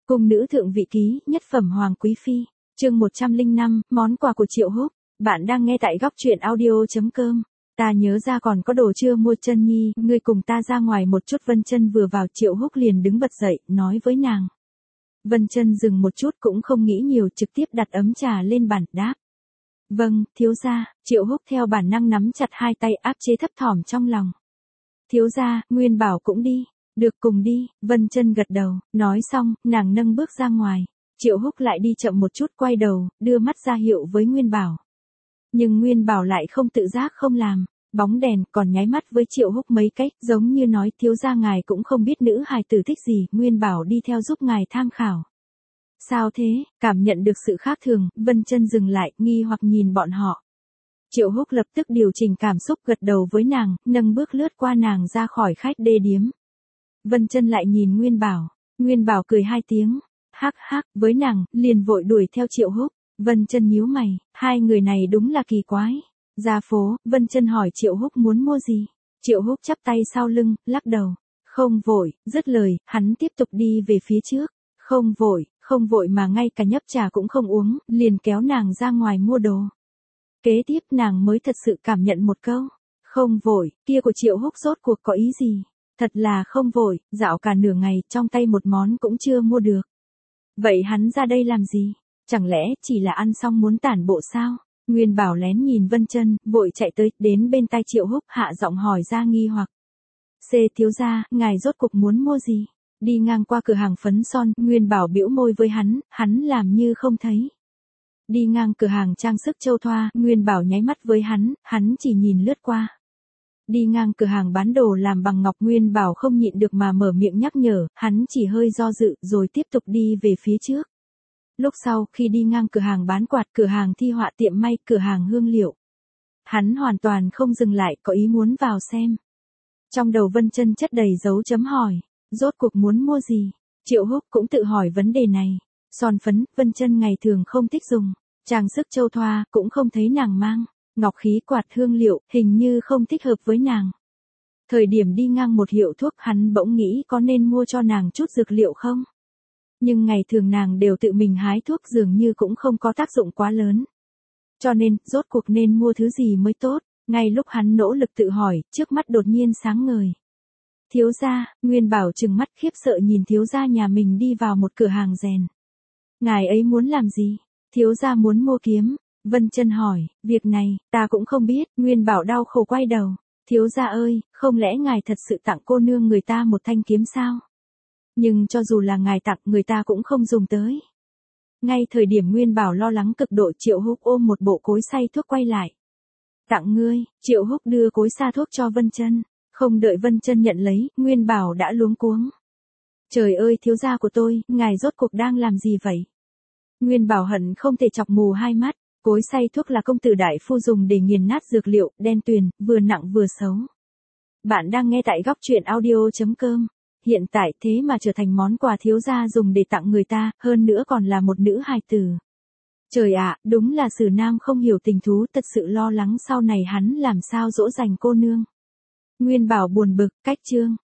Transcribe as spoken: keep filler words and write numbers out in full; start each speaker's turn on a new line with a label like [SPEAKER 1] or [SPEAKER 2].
[SPEAKER 1] Cung nữ thượng vị ký, nhất phẩm hoàng quý phi, chương một trăm lẻ năm, món quà của Triệu Húc. Bạn đang nghe tại góc truyện audio.com. Ta nhớ ra còn có đồ chưa mua. Chân Nhi, ngươi cùng ta ra ngoài một chút. Vân Chân vừa vào, Triệu Húc liền đứng bật dậy, nói với nàng. Vân Chân dừng một chút cũng không nghĩ nhiều, trực tiếp đặt ấm trà lên bàn, đáp. Vâng, thiếu gia. Triệu Húc theo bản năng nắm chặt hai tay, áp chế thấp thỏm trong lòng. Thiếu gia, Nguyên Bảo cũng đi. Được, cùng đi. Vân Chân gật đầu, nói xong, nàng nâng bước ra ngoài. Triệu Húc lại đi chậm một chút, quay đầu, đưa mắt ra hiệu với Nguyên Bảo. Nhưng Nguyên Bảo lại không tự giác không làm, bóng đèn còn nháy mắt với Triệu Húc mấy cái, giống như nói thiếu gia ngài cũng không biết nữ hài tử thích gì. Nguyên Bảo đi theo giúp ngài tham khảo. Sao thế? Cảm nhận được sự khác thường, Vân Chân dừng lại, nghi hoặc nhìn bọn họ. Triệu Húc lập tức điều chỉnh cảm xúc, gật đầu với nàng, nâng bước lướt qua nàng ra khỏi khách đê điếm. Vân Chân lại nhìn Nguyên Bảo, Nguyên Bảo cười hai tiếng, hắc hắc, với nàng, liền vội đuổi theo Triệu Húc. Vân Chân nhíu mày, hai người này đúng là kỳ quái. Ra phố, Vân Chân hỏi Triệu Húc muốn mua gì. Triệu Húc chắp tay sau lưng, lắc đầu. Không vội, dứt lời, hắn tiếp tục đi về phía trước. Không vội, không vội mà ngay cả nhấp trà cũng không uống, liền kéo nàng ra ngoài mua đồ. Kế tiếp nàng mới thật sự cảm nhận một câu. Không vội, kia của Triệu Húc rốt cuộc có ý gì? Thật là không vội, dạo cả nửa ngày, trong tay một món cũng chưa mua được. Vậy hắn ra đây làm gì? Chẳng lẽ chỉ là ăn xong muốn tản bộ sao? Nguyên Bảo lén nhìn Vân Chân, vội chạy tới, đến bên tai Triệu Húc, hạ giọng hỏi ra nghi hoặc. C thiếu gia, ngài rốt cuộc muốn mua gì? Đi ngang qua cửa hàng phấn son, Nguyên Bảo bĩu môi với hắn, hắn làm như không thấy. Đi ngang cửa hàng trang sức châu thoa, Nguyên Bảo nháy mắt với hắn, hắn chỉ nhìn lướt qua. Đi ngang cửa hàng bán đồ làm bằng ngọc, Nguyên Bảo không nhịn được mà mở miệng nhắc nhở, hắn chỉ hơi do dự, rồi tiếp tục đi về phía trước. Lúc sau, khi đi ngang cửa hàng bán quạt, cửa hàng thi họa, tiệm may, cửa hàng hương liệu, hắn hoàn toàn không dừng lại, có ý muốn vào xem. Trong đầu Vân Chân chất đầy dấu chấm hỏi, rốt cuộc muốn mua gì? Triệu Húc cũng tự hỏi vấn đề này. Son phấn, Vân Chân ngày thường không thích dùng, trang sức châu thoa, cũng không thấy nàng mang. Ngọc khí, quạt, hương liệu, hình như không thích hợp với nàng. Thời điểm đi ngang một hiệu thuốc, hắn bỗng nghĩ có nên mua cho nàng chút dược liệu không? Nhưng ngày thường nàng đều tự mình hái thuốc, dường như cũng không có tác dụng quá lớn. Cho nên, rốt cuộc nên mua thứ gì mới tốt? Ngay lúc hắn nỗ lực tự hỏi, trước mắt đột nhiên sáng ngời. Thiếu gia, Nguyên Bảo trừng mắt khiếp sợ nhìn thiếu gia nhà mình đi vào một cửa hàng rèn. Ngài ấy muốn làm gì? Thiếu gia muốn mua kiếm. Vân Chân hỏi, việc này, ta cũng không biết. Nguyên Bảo đau khổ quay đầu. Thiếu gia ơi, không lẽ ngài thật sự tặng cô nương người ta một thanh kiếm sao? Nhưng cho dù là ngài tặng, người ta cũng không dùng tới. Ngay thời điểm Nguyên Bảo lo lắng cực độ, Triệu Húc ôm một bộ cối xay thuốc quay lại. Tặng ngươi. Triệu Húc đưa cối xa thuốc cho Vân Chân. Không đợi Vân Chân nhận lấy, Nguyên Bảo đã luống cuống. Trời ơi, thiếu gia của tôi, ngài rốt cuộc đang làm gì vậy? Nguyên Bảo hận không thể chọc mù hai mắt. Cối xay thuốc là công tử đại phu dùng để nghiền nát dược liệu, đen tuyền, vừa nặng vừa xấu. Bạn đang nghe tại góc truyện audio.com. Hiện tại thế mà trở thành món quà thiếu gia dùng để tặng người ta, hơn nữa còn là một nữ hài tử. Trời ạ, đúng là Sử Nam không hiểu tình thú, thật sự lo lắng sau này hắn làm sao dỗ dành cô nương. Nguyên Bảo buồn bực, cách chương.